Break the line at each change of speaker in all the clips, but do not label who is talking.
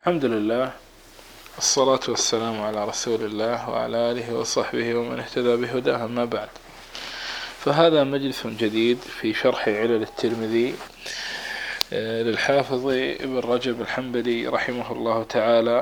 الحمد لله، الصلاة والسلام على رسول الله وعلى آله وصحبه ومن اهتدى بهداه، أما بعد. فهذا مجلس جديد في شرح علل الترمذي للحافظ ابن رجب الحنبلي رحمه الله تعالى.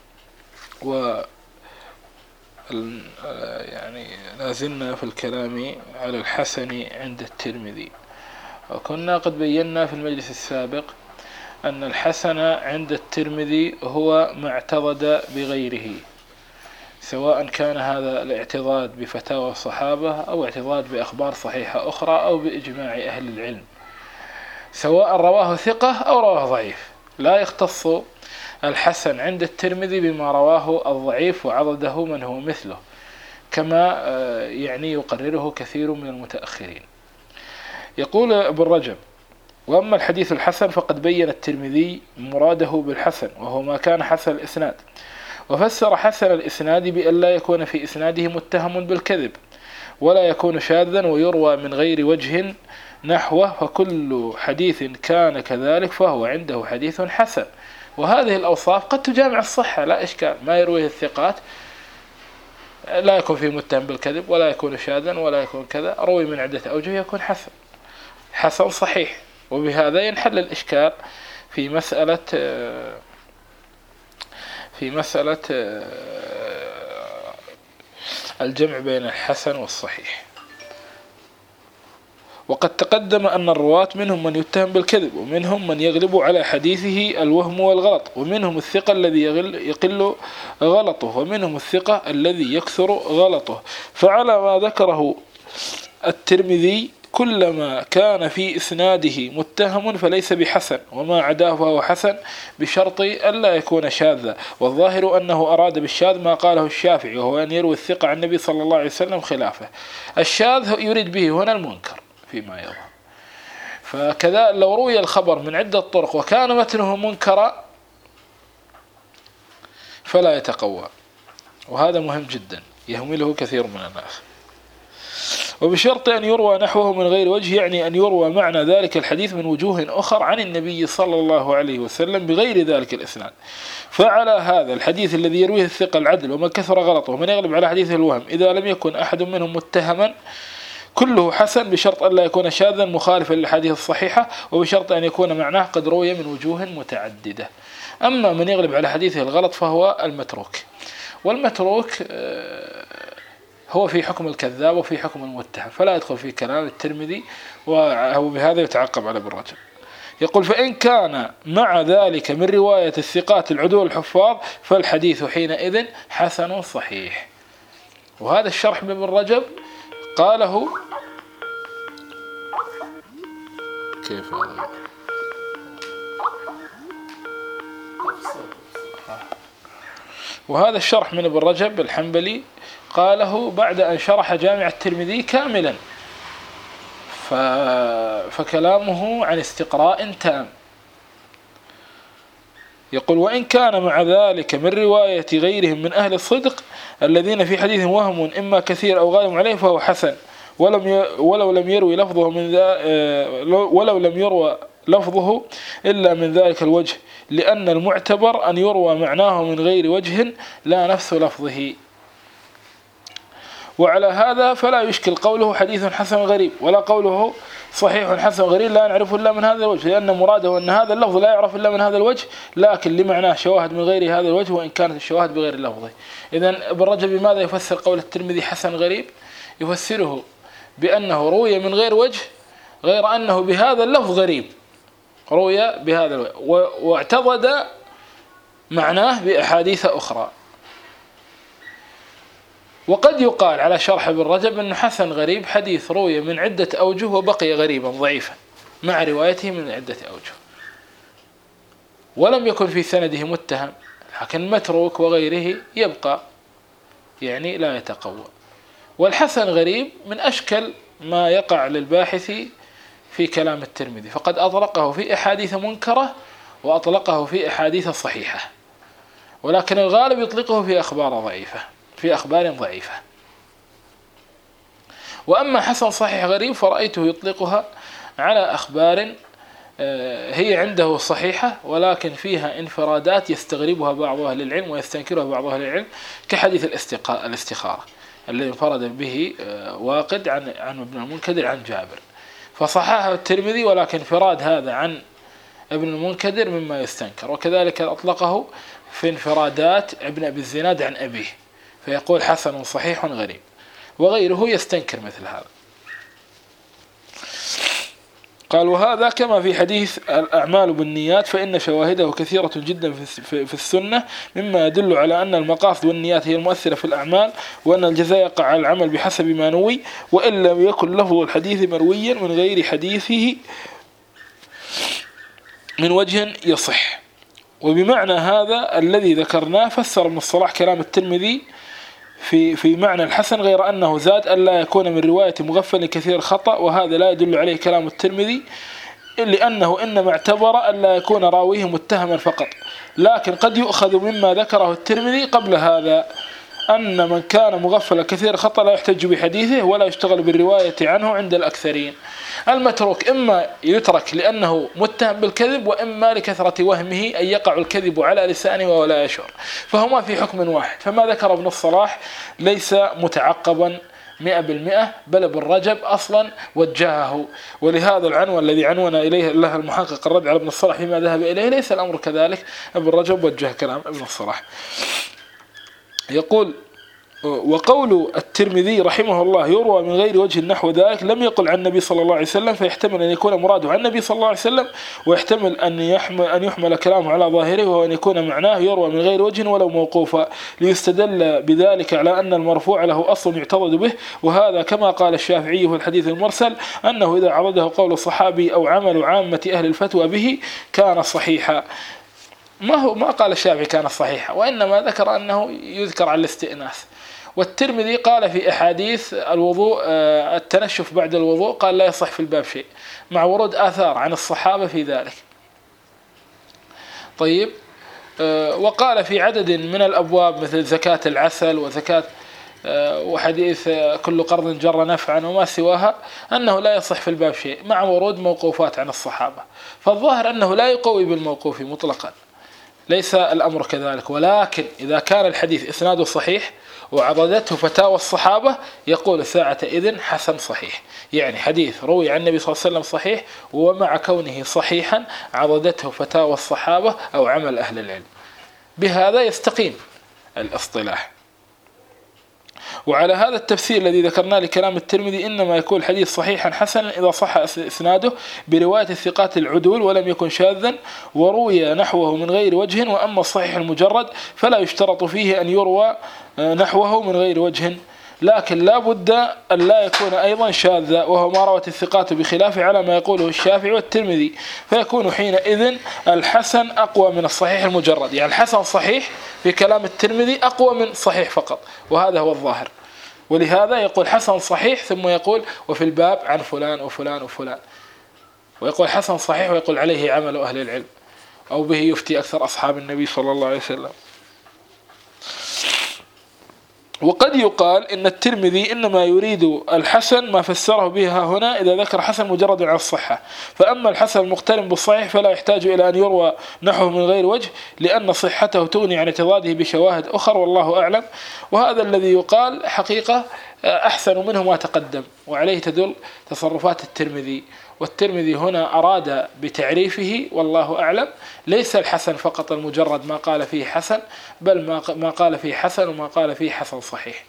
يعني لازلنا في الكلام على الحسن عند الترمذي، وكنا قد بينا في المجلس السابق أن الحسن عند الترمذي هو ما اعتضد بغيره، سواء كان هذا الاعتضاد بفتاوى الصحابة أو اعتضاد بأخبار صحيحة أخرى أو بإجماع أهل العلم، سواء رواه ثقة أو رواه ضعيف. لا يختص الحسن عند الترمذي بما رواه الضعيف وعضده من هو مثله، كما يعني يقرره كثير من المتأخرين. يقول ابن رجب: وأما الحديث الحسن فقد بين الترمذي مراده بالحسن، وهو ما كان حسن الإسناد، وفسر حسن الإسناد بأن لا يكون في إسناده متهم بالكذب، ولا يكون شاذا ويروى من غير وجه نحوه، فكل حديث كان كذلك فهو عنده حديث حسن. وهذه الأوصاف قد تجامع الصحة، لا إشكال، ما يرويه الثقات لا يكون فيه متهم بالكذب ولا يكون شاذا ولا يكون كذا، روي من عدة أوجه يكون حسن صحيح. وبهذا ينحل الإشكال في مسألة الجمع بين الحسن والصحيح. وقد تقدم أن الرواة منهم من يتهم بالكذب، ومنهم من يغلب على حديثه الوهم والغلط، ومنهم الثقة الذي يقل غلطه، ومنهم الثقة الذي يكثر غلطه. فعلى ما ذكره الترمذي كلما كان في إسناده متهم فليس بحسن، وما عداه فهو حسن بشرط ألا يكون شاذا. والظاهر أنه أراد بالشاذ ما قاله الشافعي، وهو أن يروي الثقة عن النبي صلى الله عليه وسلم خلافه. الشاذ يريد به هنا المنكر فيما يظهر. فكذا لو روي الخبر من عدة طرق وكان متنه منكرا فلا يتقوى، وهذا مهم جدا يهمله كثير من الناس. وبشرط أن يروى نحوه من غير وجه، يعني أن يروى معنى ذلك الحديث من وجوه أخر عن النبي صلى الله عليه وسلم بغير ذلك الإسناد. فعلى هذا الحديث الذي يرويه الثقة العدل ومن كثر غلطه ومن يغلب على حديث الوهم، إذا لم يكن أحد منهم متهما كله حسن، بشرط أن لا يكون شاذا مخالفا للحديث الصحيحة، وبشرط أن يكون معناه قد روي من وجوه متعددة. أما من يغلب على حديثه الغلط فهو المتروك، والمتروك هو في حكم الكذاب وفي حكم المتهم، فلا يدخل في كلام الترمذي، وبهذا يتعقب على ابن رجب. يقول: فإن كان مع ذلك من رواية الثقات العدول الحفاظ فالحديث حينئذ حسن صحيح. وهذا الشرح من ابن رجب قاله كيف هذا؟ وهذا الشرح من ابن رجب الحنبلي قاله بعد أن شرح جامع الترمذي كاملا، فكلامه عن استقراء تام. يقول: وإن كان مع ذلك من رواية غيرهم من أهل الصدق الذين في حديث وهم إما كثير أو غالب عليه فهو حسن، ولو لم يروي لفظه إلا من ذلك الوجه، لأن المعتبر أن يروى معناه من غير وجه لا نفس لفظه. وعلى هذا فلا يشكل قوله حديث حسن غريب، ولا قوله صحيح حسن غريب لا نعرف إلا من هذا الوجه، لأن مراده أن هذا اللفظ لا يعرف إلا من هذا الوجه، لكن لمعناه شواهد من غير هذا الوجه، وإن كانت الشواهد بغير لفظه. إذن ابن رجب بماذا يفسر قول الترمذي حسن غريب؟ يفسره بأنه روي من غير وجه، غير أنه بهذا اللفظ غريب، روي بهذا الوجه واعتضد معناه بأحاديث أخرى. وقد يقال على شرح ابن رجب أن حسن غريب حديث روي من عدة أوجه وبقي غريبا ضعيفا مع روايته من عدة أوجه، ولم يكن في سنده متهم، لكن متروك وغيره يبقى، يعني لا يتقوى. والحسن غريب من أشكل ما يقع للباحث في كلام الترمذي، فقد أطلقه في أحاديث منكرة وأطلقه في أحاديث صحيحة، ولكن الغالب يطلقه في أخبار ضعيفة. وأما حسن صحيح غريب فرأيته يطلقها على أخبار هي عنده صحيحة ولكن فيها انفرادات يستغربها بعض أهل العلم ويستنكرها بعض أهل العلم، كحديث الاستخارة الذي انفرد به واقد عن ابن المنكدر عن جابر، فصححه الترمذي، ولكن انفراد هذا عن ابن المنكدر مما يستنكر. وكذلك أطلقه في انفرادات ابن أبي الزناد عن أبيه، فيقول حسن صحيح غريب، وغيره يستنكر مثل هذا. قال وهذا كما في حديث الأعمال بالنيات، فإن شواهده كثيرة جدا في السنة مما يدل على أن المقاصد والنيات هي المؤثرة في الأعمال، وأن الجزاء يقع على العمل بحسب ما نوي، وإن لم يكن لفظ الحديث مرويا من غير حديثه من وجه يصح. وبمعنى هذا الذي ذكرناه فسر ابن الصلاح كلام الترمذي في معنى الحسن، غير أنه زاد ألا يكون من رواية مغفل كثير خطأ، وهذا لا يدل عليه كلام الترمذي، لأنه إنما اعتبر ألا يكون راويه متهما فقط. لكن قد يؤخذ مما ذكره الترمذي قبل هذا أن من كان مغفل كثير خطأ لا يحتج بحديثه ولا يشتغل بالرواية عنه عند الأكثرين. المتروك إما يترك لأنه متهم بالكذب، وإما لكثرة وهمه أن يقع الكذب على لسانه ولا يشعر، فهما في حكم واحد. فما ذكر ابن الصلاح ليس متعقبا 100%، بل ابن رجب أصلا وجهه، ولهذا العنوان الذي عنون إليه الله المحقق الرد على ابن الصلاح فيما ذهب إليه ليس الأمر كذلك. ابن رجب وجه كلام ابن الصلاح. يقول وقول الترمذي رحمه الله يروى من غير وجه نحو ذلك لم يقل عن النبي صلى الله عليه وسلم، فيحتمل أن يكون مراده عن النبي صلى الله عليه وسلم، ويحتمل أن يحمل كلامه على ظاهره، وأن يكون معناه يروى من غير وجه ولو موقوفا، ليستدل بذلك على أن المرفوع له أصل يعتضد به. وهذا كما قال الشافعي في الحديث المرسل أنه إذا عضده قول الصحابي أو عمل عامة أهل الفتوى به كان صحيحا. ما قال الشافعي كان صحيحا، وإنما ذكر أنه يذكر على الاستئناس. والترمذي قال في أحاديث الوضوء التنشف بعد الوضوء قال لا يصح في الباب شيء، مع ورود آثار عن الصحابة في ذلك. طيب، وقال في عدد من الأبواب مثل زكاة العسل وزكاة وحديث كل قرض جر نفعا وما سواها أنه لا يصح في الباب شيء، مع ورود موقوفات عن الصحابة. فالظاهر أنه لا يقوي بالموقوف مطلقا، ليس الأمر كذلك. ولكن إذا كان الحديث إسناده صحيح وعضدته فتاوى الصحابة يقول ساعة إذن حسن صحيح، يعني حديث روي عن النبي صلى الله عليه وسلم صحيح، ومع كونه صحيحا عضدته فتاوى الصحابة أو عمل أهل العلم. بهذا يستقيم الاصطلاح. وعلى هذا التفسير الذي ذكرناه لكلام الترمذي إنما يكون الحديث صحيحا حسنا إذا صح إسناده برواية الثقات العدول ولم يكن شاذا وروي نحوه من غير وجه. وأما الصحيح المجرد فلا يشترط فيه أن يروى نحوه من غير وجه، لكن لا بد أن لا يكون أيضا شاذا، وهو ما روت الثقات بخلافه على ما يقوله الشافعي والترمذي، فيكون حينئذ الحسن أقوى من الصحيح المجرد. يعني الحسن صحيح في كلام الترمذي أقوى من صحيح فقط، وهذا هو الظاهر. ولهذا يقول حسن صحيح ثم يقول وفي الباب عن فلان وفلان وفلان، ويقول حسن صحيح ويقول عليه عمل أهل العلم، أو به يفتي أكثر أصحاب النبي صلى الله عليه وسلم. وقد يقال إن الترمذي إنما يريد الحسن ما فسره بها هنا إذا ذكر حسن مجرد عن الصحة، فأما الحسن المقترن بالصحيح فلا يحتاج إلى أن يروى نحوه من غير وجه، لأن صحته تغني عن اعتضاده بشواهد أخرى، والله أعلم. وهذا الذي يقال حقيقة أحسن منه ما تقدم، وعليه تدل تصرفات الترمذي. والترمذي هنا أراد بتعريفه والله أعلم ليس الحسن فقط المجرد ما قال فيه حسن، بل ما قال فيه حسن وما قال فيه حسن صحيح،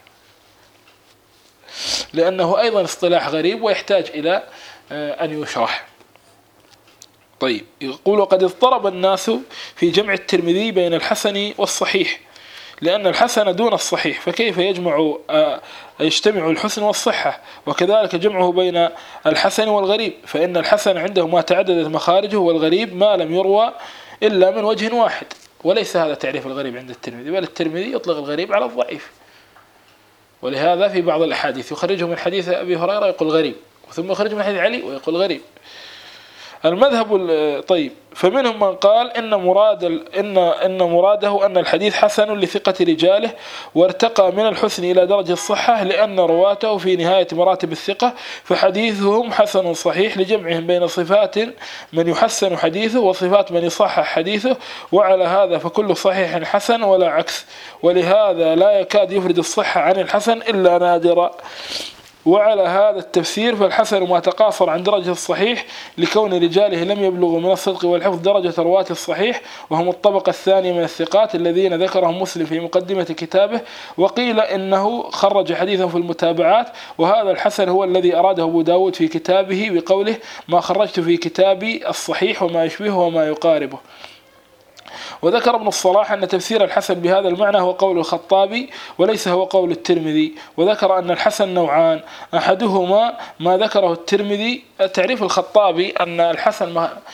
لأنه أيضا اصطلاح غريب ويحتاج إلى أن يشرح. طيب، يقول وقد اضطرب الناس في جمع الترمذي بين الحسن والصحيح، لأن الحسن دون الصحيح، فكيف يجتمع الحسن والصحة؟ وكذلك جمعه بين الحسن والغريب، فإن الحسن عنده ما تعددت مخارجه، والغريب ما لم يروى إلا من وجه واحد. وليس هذا تعريف الغريب عند الترمذي، بل الترمذي يطلق الغريب على الضعيف. ولهذا في بعض الأحاديث يخرجه من حديث أبي هريرة يقول غريب، ثم يخرجه من حديث علي ويقول غريب. طيب، فمنهم من قال إن مراده أن الحديث حسن لثقة رجاله، وارتقى من الحسن إلى درجة الصحة لأن رواته في نهاية مراتب الثقة، فحديثهم حسن صحيح لجمعهم بين صفات من يحسن حديثه وصفات من يصحح حديثه، وعلى هذا فكل صحيح حسن ولا عكس، ولهذا لا يكاد يفرد الصحة عن الحسن إلا نادرا. وعلى هذا التفسير فالحسن ما تقاصر عن درجة الصحيح لكون رجاله لم يبلغوا من الصدق والحفظ درجة رواة الصحيح، وهم الطبقة الثانية من الثقات الذين ذكرهم مسلم في مقدمة كتابه. وقيل إنه خرج حديثهم في المتابعات، وهذا الحسن هو الذي أراده أبو داود في كتابه بقوله ما خرجت في كتابي الصحيح وما يشبهه وما يقاربه. وذكر ابن الصلاح أن تفسير الحسن بهذا المعنى هو قول الخطابي وليس هو قول الترمذي، وذكر أن الحسن نوعان، أحدهما ما ذكره الترمذي. تعريف الخطابي أن الحسن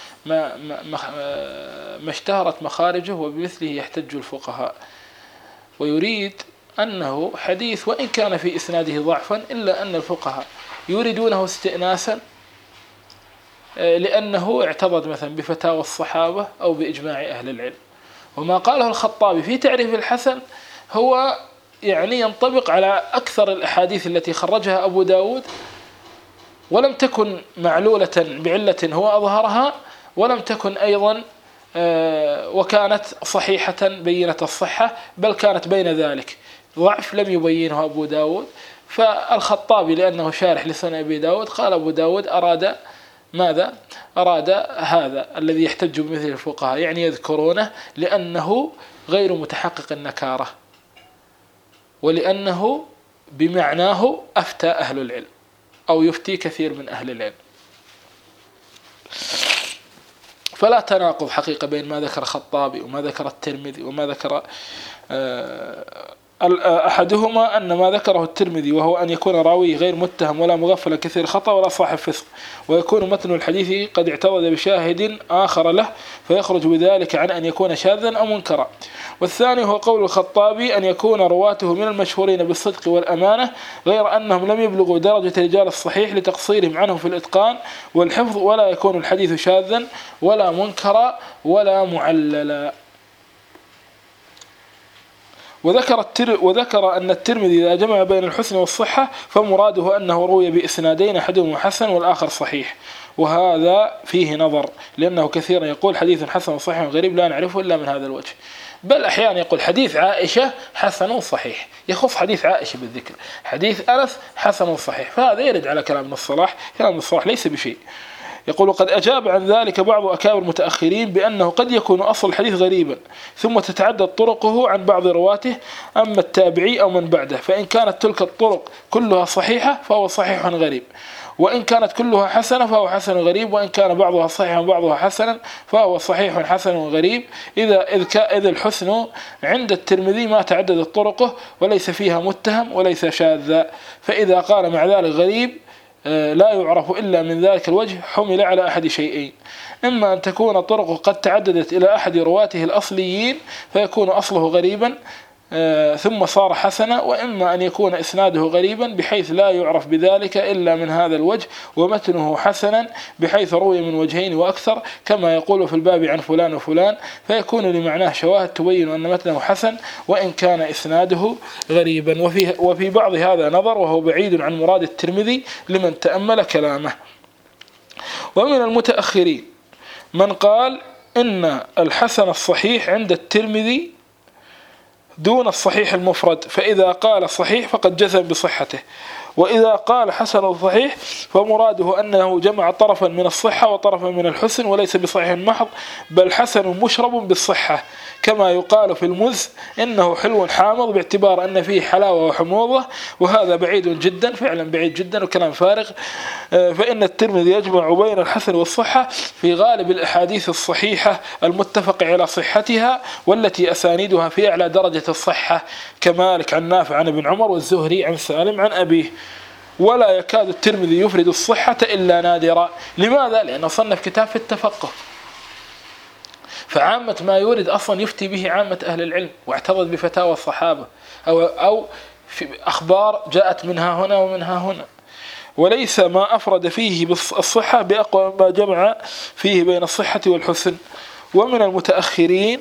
ما اشتهرت مخارجه وبمثله يحتج الفقهاء، ويريد أنه حديث وإن كان في إسناده ضعفا إلا أن الفقهاء يريدونه استئناسا لأنه اعتضد مثلا بفتاوى الصحابة أو بإجماع أهل العلم. وما قاله الخطابي في تعريف الحسن هو يعني ينطبق على أكثر الأحاديث التي خرجها أبو داود، ولم تكن معلولة بعلة هو أظهرها، ولم تكن أيضا وكانت صحيحة بينة الصحة، بل كانت بين ذلك، ضعف لم يبينه أبو داود. فالخطابي لأنه شارح لسنن أبي داود قال أبو داود أراد ماذا؟ أراد هذا الذي يحتج بمثل الفقهاء، يعني يذكرونه لأنه غير متحقق النكارة، ولأنه بمعناه أفتى أهل العلم أو يفتي كثير من أهل العلم. فلا تناقض حقيقة بين ما ذكر الخطابي وما ذكر الترمذي وما ذكر أحدهما أن ما ذكره الترمذي وهو أن يكون راويه غير متهم ولا مغفل كثير خطأ ولا صاحب فسق، ويكون متن الحديث قد اعتضد بشاهد آخر له فيخرج بذلك عن أن يكون شاذا أو منكرا. والثاني هو قول الخطابي أن يكون رواته من المشهورين بالصدق والأمانة غير أنهم لم يبلغوا درجة رجال الصحيح لتقصيرهم عنهم في الإتقان والحفظ، ولا يكون الحديث شاذا ولا منكرا ولا معللا. وذكر أن الترمذي إذا جمع بين الحسن والصحة فمراده أنه روي بإسنادين أحدهما حسن والآخر صحيح، وهذا فيه نظر، لأنه كثيرا يقول حديث حسن صحيح غريب لا نعرفه إلا من هذا الوجه، بل أحيانا يقول حديث عائشة حسن صحيح، يخص حديث عائشة بالذكر، حديث أنس حسن صحيح، فهذا يرد على كلام ابن الصلاح. كلام ابن الصلاح ليس بشيء. يقول قد أجاب عن ذلك بعض أكابر المتأخرين بأنه قد يكون أصل الحديث غريبا ثم تتعدد طرقه عن بعض رواته أما التابعي أو من بعده، فإن كانت تلك الطرق كلها صحيحة فهو صحيح غريب، وإن كانت كلها حسنة فهو حسن غريب، وإن كان بعضها صحيحا وبعضها حسنا فهو صحيح حسن غريب. إذا الحسن عند الترمذي ما تعددت طرقه وليس فيها متهم وليس شاذا، فإذا قال مع ذلك غريب لا يعرف إلا من ذلك الوجه حمل على أحد شيئين: إما أن تكون طرقه قد تعددت إلى أحد رواته الأصليين فيكون أصله غريبا ثم صار حسنا، وإما أن يكون إسناده غريبا بحيث لا يعرف بذلك إلا من هذا الوجه ومتنه حسنا بحيث روي من وجهين وأكثر كما يقول في الباب عن فلان وفلان، فيكون لمعناه شواهد تبين أن متنه حسن وإن كان إسناده غريبا. وفي بعض هذا نظر وهو بعيد عن مراد الترمذي لمن تأمل كلامه. ومن المتأخرين من قال إن الحسن الصحيح عند الترمذي دون الصحيح المفرد، فإذا قال صحيح فقد جزم بصحته، وإذا قال حسن صحيح فمراده أنه جمع طرفا من الصحة وطرفا من الحسن وليس بصحيح محض بل حسن مشرب بالصحة، كما يقال في المز إنه حلو حامض باعتبار أن فيه حلاوة وحموضة، وهذا بعيد جدا، فعلا بعيد جدا وكلام فارغ. فإن الترمذي يجمع بين الحسن والصحة في غالب الأحاديث الصحيحة المتفق على صحتها والتي أسانيدها في أعلى درجة الصحة كمالك عن نافع عن ابن عمر والزهري عن سالم عن أبيه، ولا يكاد الترمذي يفرد الصحة إلا نادرا. لماذا؟ لأنه صنف كتاب في التفقه، فعامة ما يورد أصلا يفتي به عامة أهل العلم واعترض بفتاوى الصحابة أو في أخبار جاءت منها هنا ومنها هنا. وليس ما أفرد فيه بالصحة بأقوى ما جمع فيه بين الصحة والحسن. ومن المتأخرين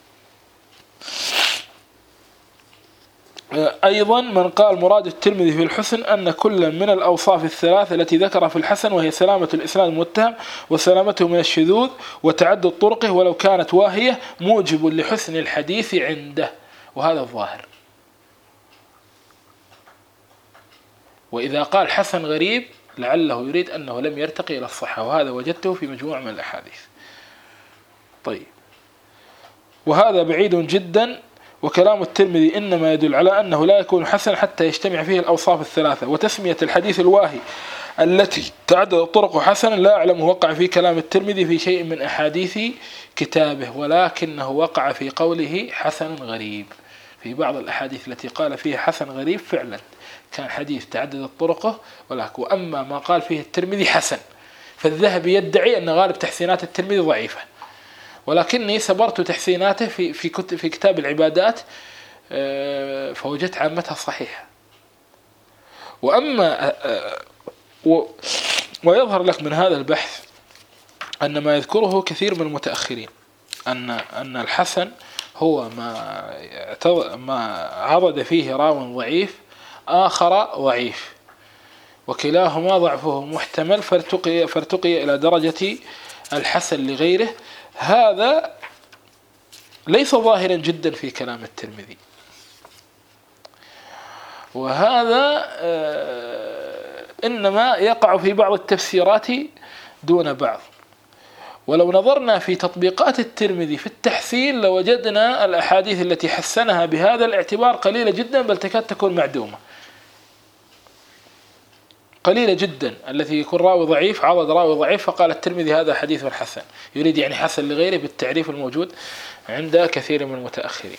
أيضا من قال مراد الترمذي في الحسن أن كل من الأوصاف الثلاث التي ذكرها في الحسن، وهي سلامة الإسناد المتهم وسلامته من الشذوذ وتعدد طرقه ولو كانت واهية، موجب لحسن الحديث عنده، وهذا الظاهر. وإذا قال حسن غريب لعله يريد أنه لم يرتقي إلى الصحة، وهذا وجدته في مجموعة من الأحاديث. طيب، وهذا بعيد جدا. وكلام الترمذي إنما يدل على أنه لا يكون حسن حتى يجتمع فيه الأوصاف الثلاثة. وتسمية الحديث الواهي التي تعدد طرق حسن لا أعلم وقع في كلام الترمذي في شيء من أحاديث كتابه، ولكنه وقع في قوله حسن غريب. في بعض الأحاديث التي قال فيها حسن غريب فعلا كان حديث تعددت طرقه، ولكن وأما ما قال فيه الترمذي حسن، فالذهبي يدعي أن غالب تحسينات الترمذي ضعيفة، ولكني سبرت تحسيناته في كتاب العبادات فوجدت عامتها صحيحة. وأما ويظهر لك من هذا البحث أن ما يذكره كثير من المتأخرين أن الحسن هو ما عضد فيه راو ضعيف آخر ضعيف، وكلاهما ضعفه محتمل فارتقي إلى درجة الحسن لغيره. هذا ليس ظاهرا جدا في كلام الترمذي، وهذا إنما يقع في بعض التفسيرات دون بعض. ولو نظرنا في تطبيقات الترمذي في التحسين لوجدنا الأحاديث التي حسنها بهذا الاعتبار قليلة جدا، بل تكاد تكون معدومة، قليلة جدا. التي يكون راوي ضعيف عضد راوي ضعيف فقال الترمذي هذا حديث حسن، يريد يعني حسن لغيره بالتعريف الموجود عند كثير من المتأخرين.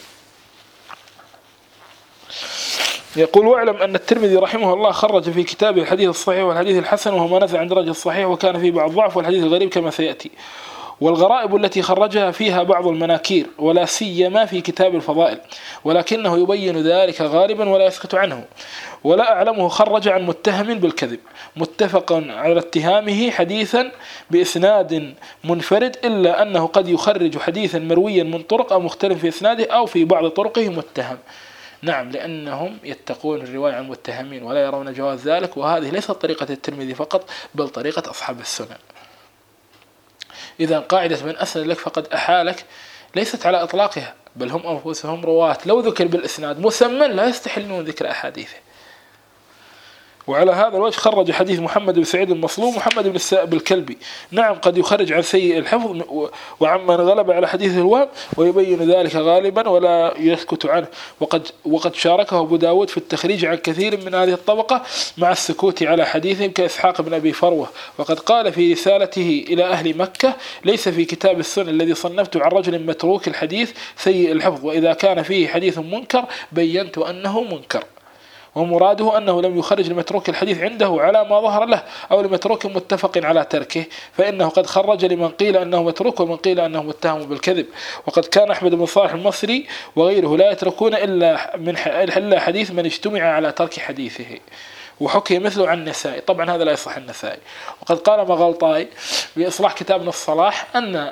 يقول: واعلم أن الترمذي رحمه الله خرج في كتابه الحديث الصحيح والحديث الحسن، وهو ما نزل عن درجة الصحيح وكان فيه بعض ضعف، والحديث الغريب كما سيأتي. والغرائب التي خرجها فيها بعض المناكير، ولا سيما في كتاب الفضائل، ولكنه يبين ذلك غالبا ولا يسكت عنه. ولا أعلمه خرج عن متهم بالكذب متفق على اتهامه حديثا بإسناد منفرد، إلا أنه قد يخرج حديثا مرويا من طرق أو مختلف في إسناده أو في بعض طرقه متهم. نعم، لأنهم يتقون الرواية عن المتهمين ولا يرون جواز ذلك، وهذه ليست طريقة الترمذي فقط بل طريقة أصحاب السنن. إذا قاعدة من أسند لك فقد أحالك ليست على إطلاقها، بل هم أنفسهم رواة لو ذكر بالإسناد مسمى لا يستحلون ذكر أحاديثه. وعلى هذا الوجه خرج حديث محمد بن سعيد المصلوب محمد بن السائب الكلبي. نعم، قد يخرج عن سيء الحفظ وعمن غلب على حديث الوهم، ويبين ذلك غالبا ولا يسكت عنه. وقد شاركه أبو داود في التخريج عن كثير من هذه الطبقة مع السكوت على حديثهم كإسحاق بن أبي فروة. وقد قال في رسالته إلى أهل مكة: ليس في كتاب السنن الذي صنفته عن رجل متروك الحديث سيء الحفظ، وإذا كان فيه حديث منكر بينت أنه منكر. ومراده أنه لم يخرج لمتروك الحديث عنده على ما ظهر له أو لمتروك متفق على تركه، فإنه قد خرج لمن قيل أنه متروك ومن قيل أنه متهم بالكذب. وقد كان أحمد بن صالح المصري وغيره لا يتركون إلا حديث من اجتمع على ترك حديثه، وحكي مثله عن النسائي. طبعا هذا لا يصح النسائي. وقد قال مغلطاي بإصلاح كتاب الصلاح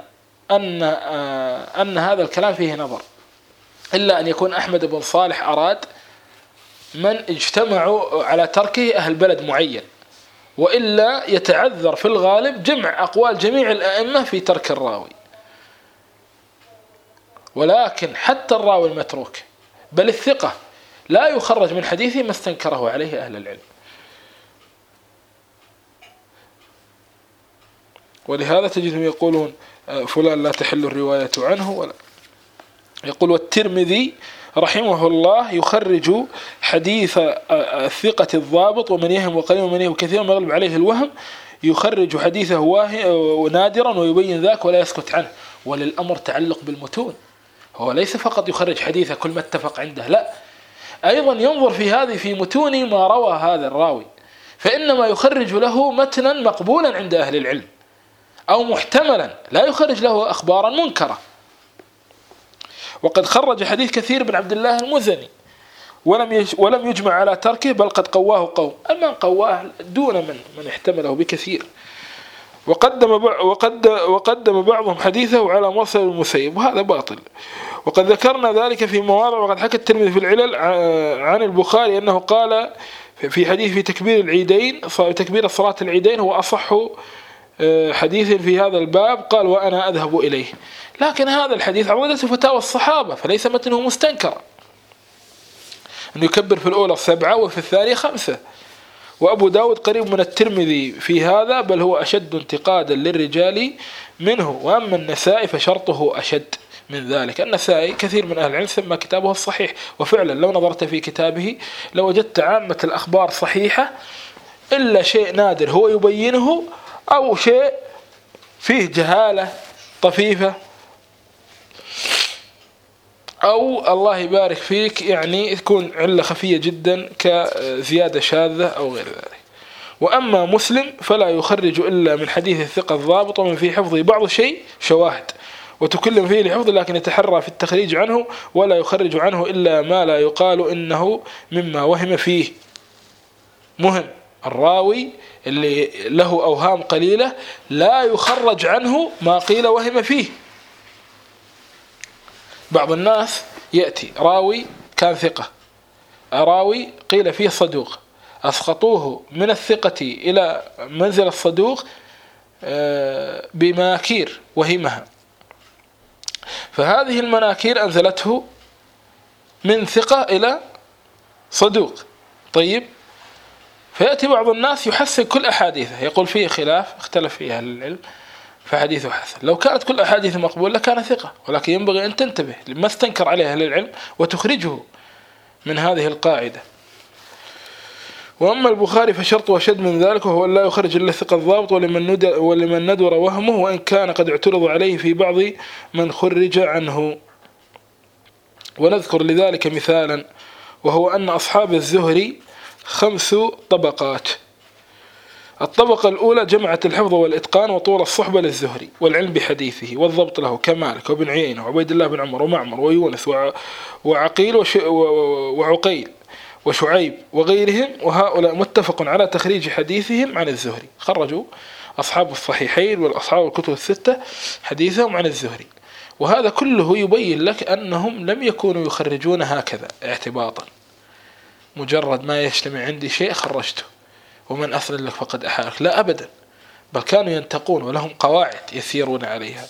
أن هذا الكلام فيه نظر، إلا أن يكون أحمد بن صالح أراد من اجتمعوا على تركه أهل بلد معين، وإلا يتعذر في الغالب جمع أقوال جميع الأئمة في ترك الراوي. ولكن حتى الراوي المتروك بل الثقة لا يخرج من حديثه ما استنكره عليه أهل العلم. ولهذا تجدهم يقولون فلان لا تحل الرواية عنه. ولا يقول: والترمذي رحمه الله يخرج حديث الثقة الضابط ومن يهم وقليل ومن يهم كثير ما يغلب عليه الوهم، يخرج حديثه نادرا ويبين ذاك ولا يسكت عنه. وللأمر تعلق بالمتون، هو ليس فقط يخرج حديثه كل ما اتفق عنده، لا، أيضا ينظر في متون ما روى هذا الراوي، فإنما يخرج له متنا مقبولا عند أهل العلم أو محتملا، لا يخرج له أخبارا منكرة. وقد خرج حديث كثير بن عبد الله المزني ولم يجمع على تركه، بل قد قواه قوم. من قواه دون من احتمله بكثير. وقدم بعضهم حديثه على مرسل المسيب، وهذا باطل. وقد ذكرنا ذلك في مواضع. وقد حكى الترمذي في العلل عن البخاري أنه قال في حديث في تكبير العيدين، تكبير صلاة العيدين هو أصح حديث في هذا الباب، قال وأنا أذهب إليه. لكن هذا الحديث عودته فتاوى الصحابة، فليس متنه مستنكر، أنه يكبر في الأولى 7 وفي الثانية 5. وأبو داود قريب من الترمذي في هذا، بل هو أشد انتقادا للرجال منه. وأما النسائي فشرطه أشد من ذلك. النسائي كثير من أهل العلم سمى كتابه الصحيح، وفعلا لو نظرت في كتابه لوجدت عامة الأخبار صحيحة، إلا شيء نادر هو يبينه، أو شيء فيه جهالة طفيفة، أو الله يبارك فيك يعني تكون علة خفية جدا كزيادة شاذة أو غير ذلك. وأما مسلم فلا يخرج إلا من حديث الثقة الضابط، ومن في حفظه بعض شيء شواهد وتكلم فيه لحفظه، لكن يتحرى في التخريج عنه، ولا يخرج عنه إلا ما لا يقال إنه مما وهم فيه. مهم الراوي اللي له أوهام قليلة لا يخرج عنه ما قيل وهم فيه. بعض الناس يأتي راوي كان ثقة، راوي قيل فيه صدوق، أسقطوه من الثقة إلى منزل الصدوق بمناكير وهمها، فهذه المناكير أنزلته من ثقة إلى صدوق. طيب، فيأتي بعض الناس يحسن كل أحاديثه، يقول فيه خلاف اختلف فيها أهل العلم فحديثه حسن. لو كانت كل أحاديث مقبولة كان ثقة، ولكن ينبغي أن تنتبه لما استنكر عليه أهل العلم وتخرجه من هذه القاعدة. وأما البخاري فشرط وشد من ذلك، وهو لا يخرج إلا الثقة الضابط، ولمن ندر وهمه، وإن كان قد اعترض عليه في بعض من خرج عنه. ونذكر لذلك مثالا، وهو أن أصحاب الزهري 5 طبقات. الطبقة الأولى جمعت الحفظ والإتقان وطول الصحبة للزهري والعلم بحديثه والضبط له، كمالك وابن عيينة وعبيد الله بن عمر ومعمر ويونس وعقيل وعقيل وشعيب وغيرهم، وهؤلاء متفق على تخريج حديثهم عن الزهري. خرجوا أصحاب الصحيحين والأصحاب الكتب الستة حديثهم عن الزهري. وهذا كله يبين لك أنهم لم يكونوا يخرجون هكذا اعتباطا، مجرد ما يجتمع عندي شيء خرجته ومن أسند لك فقد أحالك، لا أبدا، بل كانوا ينتقون ولهم قواعد يسيرون عليها.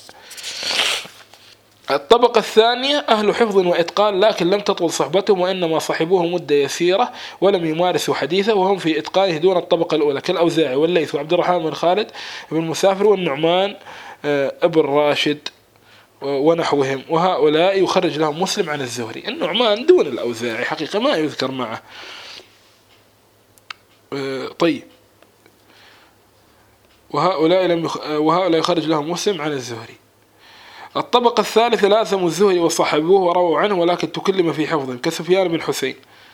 الطبقة الثانية أهل حفظ وإتقان، لكن لم تطول صحبتهم، وإنما صحبوه مدة يسيرة ولم يمارسوا حديثه، وهم في إتقانه دون الطبقة الأولى، كالأوزاعي والليث وعبد الرحمن بن خالد بن مسافر والنعمان ابن راشد ونحوهم. وهؤلاء يخرج لهم مسلم عن الزهري. النعمان دون الأوزاعي حقيقة ما يذكر معه. طيب، وهؤلاء يخرج لهم مسلم عن الزهري. الطبقة الثالثة لازموا الزهري وصحبوه ورووا عنه، ولكن تكلم في حفظهم، كسفيان بن حسين.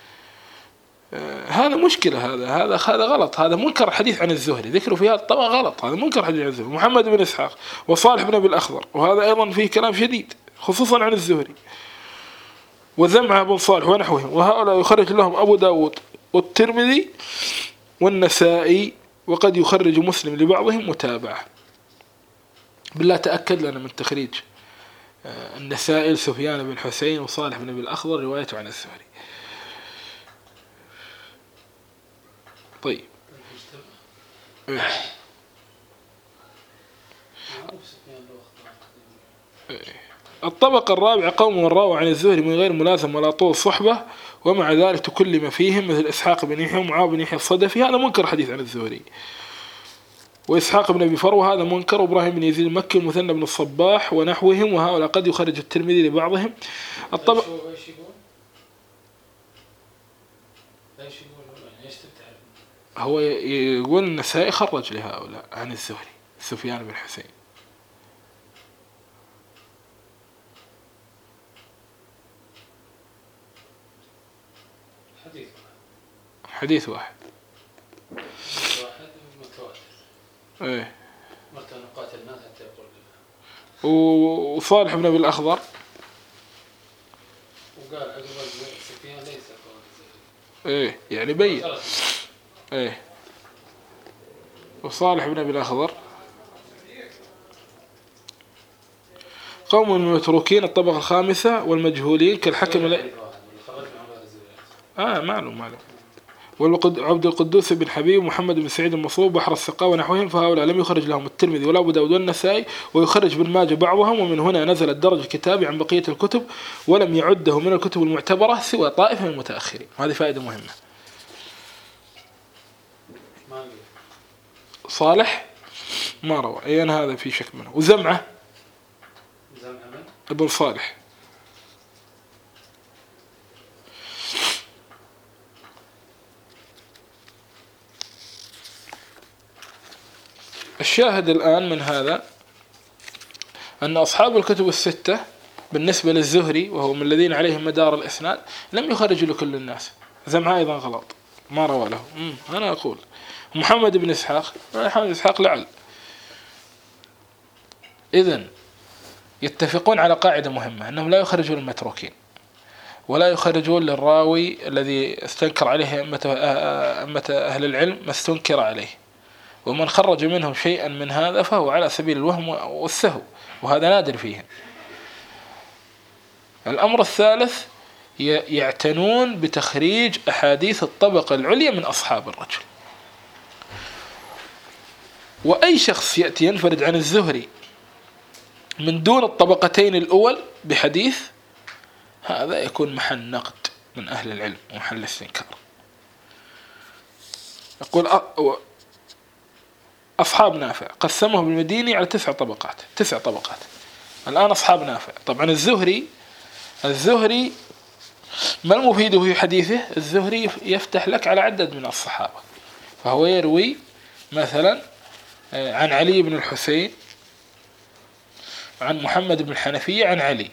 هذا مشكلة، هذا غلط، هذا منكر الحديث عن الزهري، ذكروا في هذا الطبقة غلط، هذا منكر الحديث عن الزهري. محمد بن إسحاق وصالح بن أبي الأخضر، وهذا أيضا فيه كلام شديد خصوصا عن الزهري. وزمعة بن صالح ونحوهم، وهؤلاء يخرج لهم أبو داود والترمذي والنسائي، وقد يخرج مسلم لبعضهم متابعة. بالله تأكد لنا من تخريج النسائي سفيان بن حسين وصالح بن أبي الأخضر روايته عن الزهري. طيب، الطبقة الرابعة قوم من رووا عن الزهري من غير ملازم ولا طول صحبة، ومع ذلك تكلم فيهم، مثل إسحاق بن يحيى ومعاذ بن يحيى الصدفي، هذا منكر حديث عن الزهري. وإسحاق بن أبي فروة هذا منكر، وإبراهيم بن يزيد المكي ومثنى بن الصباح ونحوهم، وهؤلاء قد يخرج الترمذي لبعضهم. هو يقول النسائي خرج لهؤلاء عن الزهري سفيان بن حسين. حديث واحد ايه،
مرة نقاتل الناس حتى يقول.
وصالح بن أبي الأخضر
وقال عقب سفيان ليس قول
إيه يعني بين. إيه. وصالح بن أبي الأخضر قوم من المتروكين الطبقة الخامسة والمجهولين كالحكم معلوم. وعبد القدوس بن حبيب ومحمد بن سعيد المصروف بحر السقاء ونحوهم، فهؤلاء لم يخرج لهم الترمذي ولا أبو داود والنسائي، ويخرج ابن ماجه بعضهم، ومن هنا نزل الدرج الكتابي عن بقية الكتب، ولم يعده من الكتب المعتبرة سوى طائفة من المتأخرين. وهذه فائدة مهمة. صالح ما روى، أين هذا في شك منه. وزمعة ابن صالح الشاهد الآن من هذا أن أصحاب الكتب الستة بالنسبة للزهري وهو من الذين عليهم مدار الإسناد لم يخرجوا لكل الناس. زمعة أيضا غلط ما روى له. أنا أقول محمد بن إسحاق لعل. إذن يتفقون على قاعدة مهمة أنهم لا يخرجون المتروكين ولا يخرجون للراوي الذي استنكر عليه أمة أهل العلم ما استنكر عليه، ومن خرج منهم شيئا من هذا فهو على سبيل الوهم والسهو، وهذا نادر فيهم. الأمر الثالث يعتنون بتخريج أحاديث الطبقة العليا من أصحاب الرجل. وأي شخص يأتي ينفرد عن الزهري من دون الطبقتين الأول بحديث، هذا يكون محل نقد من أهل العلم ومحل استنكار. يقول أصحاب نافع قسمه بالمديني على 9 طبقات. الآن أصحاب نافع طبعا الزهري ما المفيد في حديثه؟ الزهري يفتح لك على عدد من الصحابة، فهو يروي مثلا عن علي بن الحسين، عن محمد بن الحنفية، عن علي،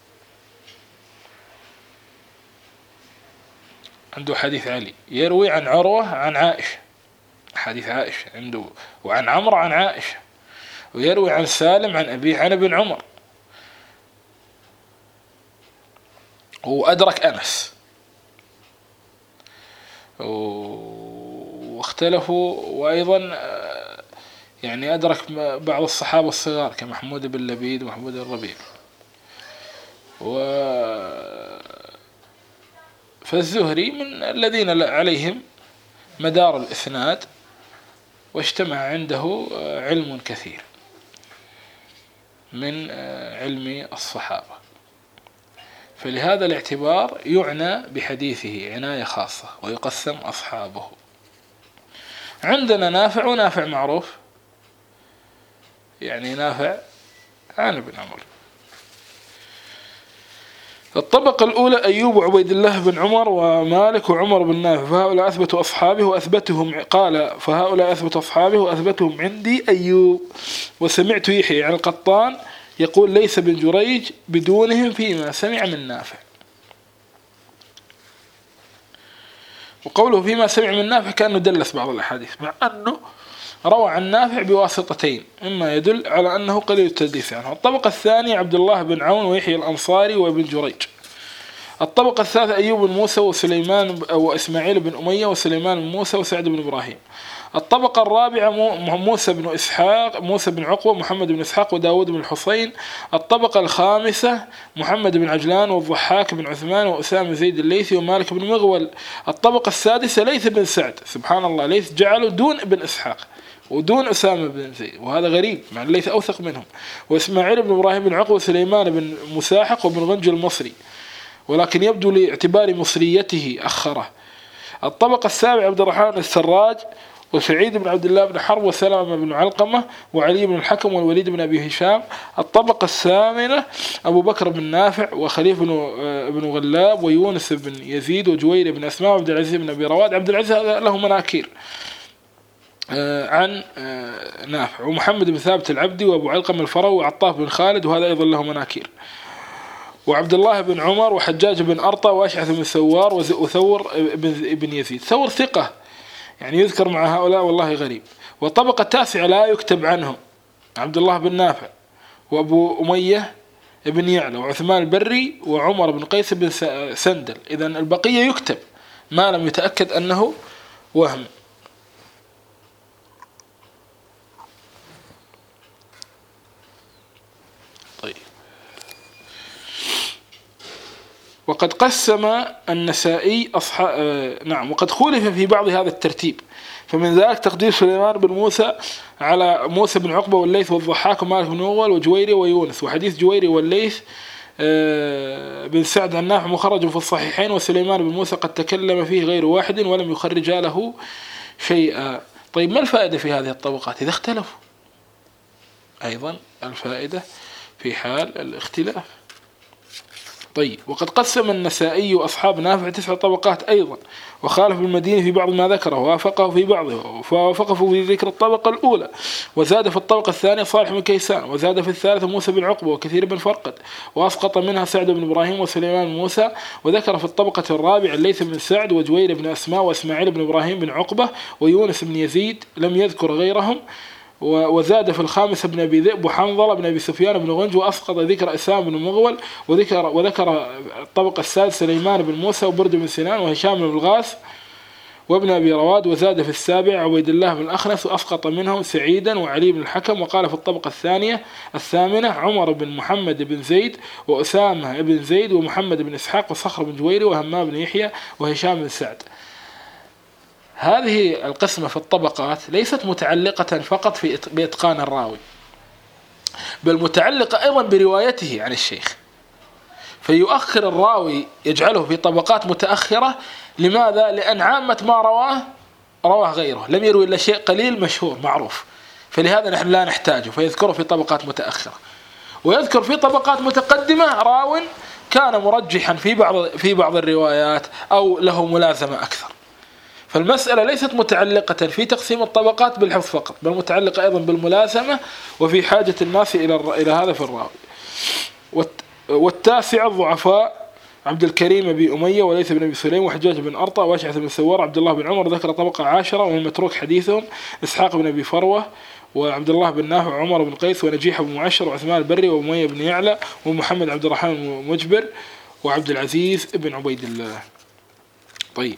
عنده حديث علي. يروي عن عروة عن عائشة، حديث عائشة عنده، وعن عمرو عن عائشة. ويروي عن سالم عن أبيه عن ابن عمر. وأدرك أنس، واختلفوا، وأيضا يعني أدرك بعض الصحابة الصغار كمحمود بن لبيد ومحمود الربيع. فالزهري من الذين عليهم مدار الإسناد، واجتمع عنده علم كثير من علم الصحابة، فلهذا الاعتبار يعنى بحديثه عناية خاصة ويقسم أصحابه. عندنا نافع، ونافع معروف، يعني نافع عن ابن عمر. الطبقة الأولى أيوب وعبيد الله بن عمر ومالك وعمر بن نافع، فهؤلاء أثبتوا أصحابه وأثبتهم. قال فهؤلاء أثبتوا أصحابه وأثبتهم عندي أيوب. وسمعت يحيى عن القطان يقول ليس بن جريج بدونهم فيما سمع من نافع. وقوله فيما سمع من نافع كأنه دلس بعض الأحاديث، مع أنه روى عن نافع بواسطتين، مما يدل على أنه قليل التدليس عنه. الطبقة الثانية عبد الله بن عون ويحيى الأنصاري وابن جريج. الطبقة الثالثة أيوب بن موسى وسليمان وإسماعيل بن أمية وسليمان بن موسى وسعد بن إبراهيم. الطبقة الرابعة موسى بن إسحاق، موسى بن عقبة، محمد بن إسحاق وداود بن الحصين. الطبقة الخامسة محمد بن عجلان والضحاك بن عثمان وأسامة زيد الليثي ومالك بن مغول. الطبقة السادسة ليث بن سعد، سبحان الله، ليث جعله دون ابن إسحاق ودون أسامة بن زيد، وهذا غريب مع ليث أوثق منهم. وإسماعيل بن إبراهيم بن عقبة وسليمان بن مساحق وابن غنج المصري، ولكن يبدو لاعتبار مصريته أخره. الطبقة السابعة عبد الرحمن السراج وسعيد بن عبد الله بن حرب وسلمة بن علقمة وعلي بن الحكم والوليد بن أبي هشام. الطبقة الثامنة أبو بكر بن نافع وخليف بن غلاب ويونس بن يزيد وجوير بن أسماء وعبد العزيز بن أبي رواد. عبد العزيز له مناكير عن نافع، ومحمد بن ثابت العبدي وأبو علقم الفروي وعطاف بن خالد، وهذا أيضا له مناكير. وعبد الله بن عمر وحجاج بن أرطى وأشعث بن ثوار وثور بن يزيد. ثور ثقة يعني يذكر مع هؤلاء، والله غريب. والطبقة التاسعة لا يكتب عنهم عبد الله بن نافع وأبو أمية بن يعلى وعثمان البري وعمر بن قيس بن سندل. إذن البقية يكتب ما لم يتأكد أنه وهم. طيب. وقد قسم النسائي وقد خولف في بعض هذا الترتيب، فمن ذلك تقدير سليمان بن موسى على موسى بن عقبة والليث والضحاك ومالك بن نوغل وجويري ويونس، وحديث جويري والليث بن سعد عن نافع مخرج في الصحيحين، وسليمان بن موسى قد تكلم فيه غير واحد ولم يخرج له شيئا. طيب ما الفائدة في هذه الطبقات إذا اختلفوا؟ أيضا الفائدة في حال الاختلاف. طيب. وقد قسم النسائي أصحاب نافع 9 طبقات أيضا، وخالف المديني في بعض ما ذكره ووافقه في بعضه، فوافقه في ذكر الطبقة الأولى، وزاد في الطبقة الثانية صالح بن كيسان، وزاد في الثالثة موسى بن عقبة وكثير بن فرقد، وأسقط منها سعد بن إبراهيم وسليمان بن موسى، وذكر في الطبقة الرابعة الليث بن سعد وجوير بن أسماء وإسماعيل بن إبراهيم بن عقبة ويونس بن يزيد، لم يذكر غيرهم. وزاد في الخامسة بن أبي ذئب وحنظلة بن أبي سفيان بن غنج، وأسقط ذكر أسام بن مغول، وذكر الطبقة السادسة سليمان بن موسى وبرد بن سنان وهشام بن الغاث وابن أبي رواد، وزاد في السابع عبيد الله بن الأخنس، وأسقط منهم سعيدا وعلي بن الحكم. وقال في الطبقة الثامنة عمر بن محمد بن زيد وأسامة بن زيد ومحمد بن إسحاق وصخر بن جويري وهمام بن يحيى وهشام بن سعد. هذه القسمة في الطبقات ليست متعلقة فقط بإتقان الراوي، بل متعلقة أيضا بروايته عن الشيخ، فيؤخر الراوي يجعله في طبقات متأخرة. لماذا؟ لأن عامة ما رواه غيره، لم يروي إلا شيء قليل مشهور معروف، فلهذا نحن لا نحتاجه، فيذكره في طبقات متأخرة. ويذكر في طبقات متقدمة راو كان مرجحا في بعض الروايات أو له ملازمة أكثر. فالمسألة ليست متعلقة في تقسيم الطبقات بالحفظ فقط، بل متعلقة أيضا بالملازمة وفي حاجة الناس إلى هذا في الراوي. والتاسع الضعفاء عبد الكريم بن أمية وليث بن أبي سليم وحجاج بن أرطى واشعث بن سوار عبد الله بن عمر، ذكر طبقة 10، والمتروك حديثهم إسحاق بن أبي فروة وعبد الله بن نافع وعمر بن قيس ونجيح بن معشر وعثمان البري وأمية بن يعلى ومحمد عبد الرحمن مجبر وعبد العزيز بن عبيد الله. طيب.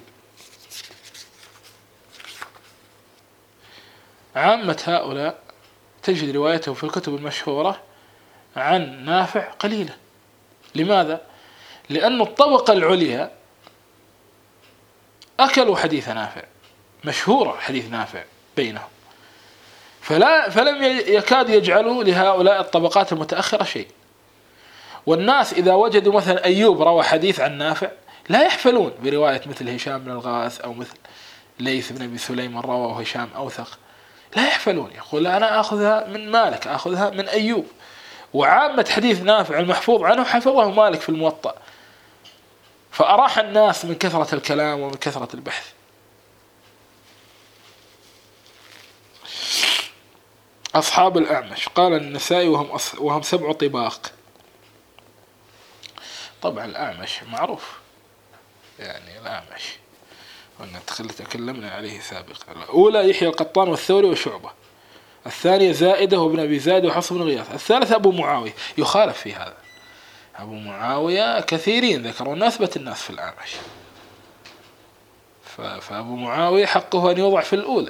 عامة هؤلاء تجد روايته في الكتب المشهورة عن نافع قليلة. لماذا؟ لأن الطبقة العليا أكلوا حديث نافع، مشهورة حديث نافع بينهم، فلم يكاد يجعلوا لهؤلاء الطبقات المتأخرة شيء. والناس إذا وجدوا مثلا أيوب روى حديث عن نافع لا يحفلون برواية مثل هشام بن الغاث أو مثل ليث بن أبي سليم روى وهشام أوثق، لا يحفلون، يقول أنا أخذها من مالك، أخذها من أيوب. وعامة حديث نافع المحفوظ عنه حفظه مالك في الموطأ، فأراح الناس من كثرة الكلام ومن كثرة البحث. أصحاب الأعمش قال النسائي وهم 7 طباق. طبعا الأعمش معروف، يعني الأعمش تكلمنا عليه سابقا. الأولى يحيى القطان والثوري وشعبة، الثانية زائدة وابن أبي زائد وحفص بن غياث، الثالثة أبو معاوية. يخالف في هذا أبو معاوية، كثيرين ذكروا الناس الناس في الأعمش، فأبو معاوية حقه أن يوضع في الأولى.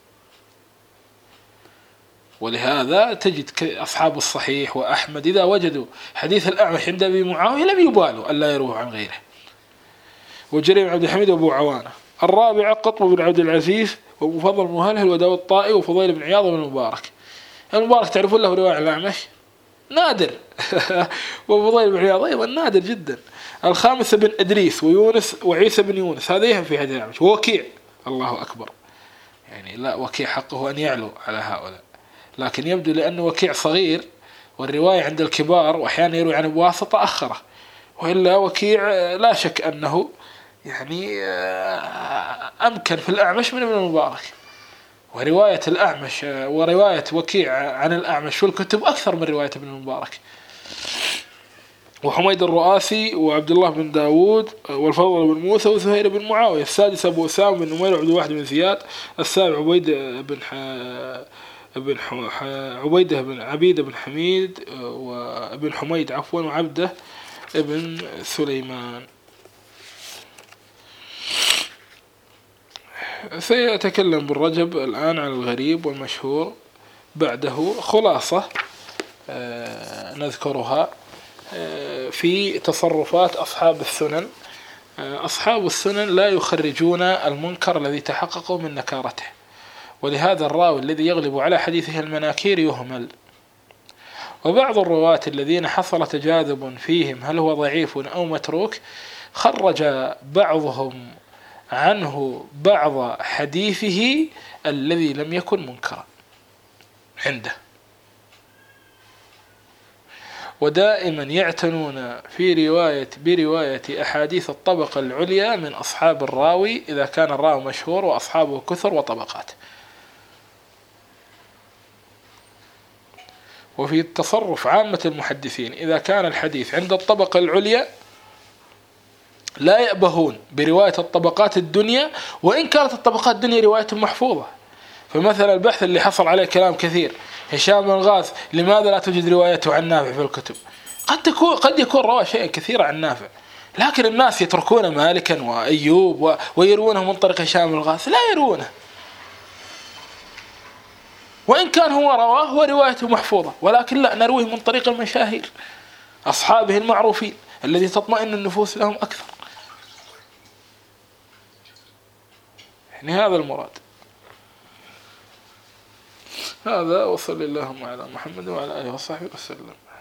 ولهذا تجد أصحاب الصحيح وأحمد إذا وجدوا حديث الأعمش عند أبي معاوية لم يبالوا ألا يروه عن غيره. وجرير بن عبد الحميد وأبو عوانة. الرابعة قطب بن عبد العزيز ومفضل مهلهل وداود الطائي وفضيل بن عياض بن المبارك. المبارك تعرفون له رواية عن الأعمش نادر وفضيل بن عياض أيضا نادر جدا. الخامسة بن إدريس ويونس وعيسى بن يونس، هذا يهم في حديث الأعمش. ووكيع، الله أكبر، يعني لا، وكيع حقه أن يعلو على هؤلاء، لكن يبدو لأنه وكيع صغير والرواية عند الكبار وأحيانا يروي عن بواسطة أخره، وإلا وكيع لا شك أنه يعني أمكن في الأعمش من ابن المبارك. ورواية الأعمش ورواية وكيع عن الأعمش في الكتب أكثر من رواية ابن المبارك. وحميد الرؤاسي وعبد الله بن داود والفضل بن موسى وزهير بن معاوية. السادس أبو أسامة بن نمير وعبد الواحد بن زياد. السابع عبيد بن عبيدة بن عبيدة بن حميد وابن حميد عفوا وعبده ابن سليمان. سيتكلم ابن رجب الآن عن الغريب والمشهور، بعده خلاصة نذكرها في تصرفات أصحاب السنن. أصحاب السنن لا يخرجون المنكر الذي تحققوا من نكارته، ولهذا الراوي الذي يغلب على حديثه المناكير يهمل. وبعض الرواة الذين حصل تجاذب فيهم هل هو ضعيف أو متروك، خرج بعضهم عنه بعض حديثه الذي لم يكن منكرا عنده. ودائما يعتنون برواية أحاديث الطبقة العليا من أصحاب الراوي إذا كان الراوي مشهور وأصحابه كثر وطبقات. وفي التصرف عامة المحدثين إذا كان الحديث عند الطبقة العليا لا يأبهون برواية الطبقات الدنيا، وإن كانت الطبقات الدنيا رواية محفوظة. فمثلا البحث اللي حصل عليه كلام كثير، هشام بن غاث لماذا لا توجد روايته عن نافع في الكتب؟ قد يكون روى شيئا كثيرا عن نافع، لكن الناس يتركون مالكا وأيوب ويروونه من طريق هشام بن غاث، لا يروونه، وإن كان هو رواه وروايته محفوظة، ولكن لا، نرويه من طريق المشاهير أصحابه المعروفين الذي تطمئن النفوس لهم أكثر. يعني هذا المراد. هذا، وصلى اللهم على محمد وعلى آله وصحبه وسلم.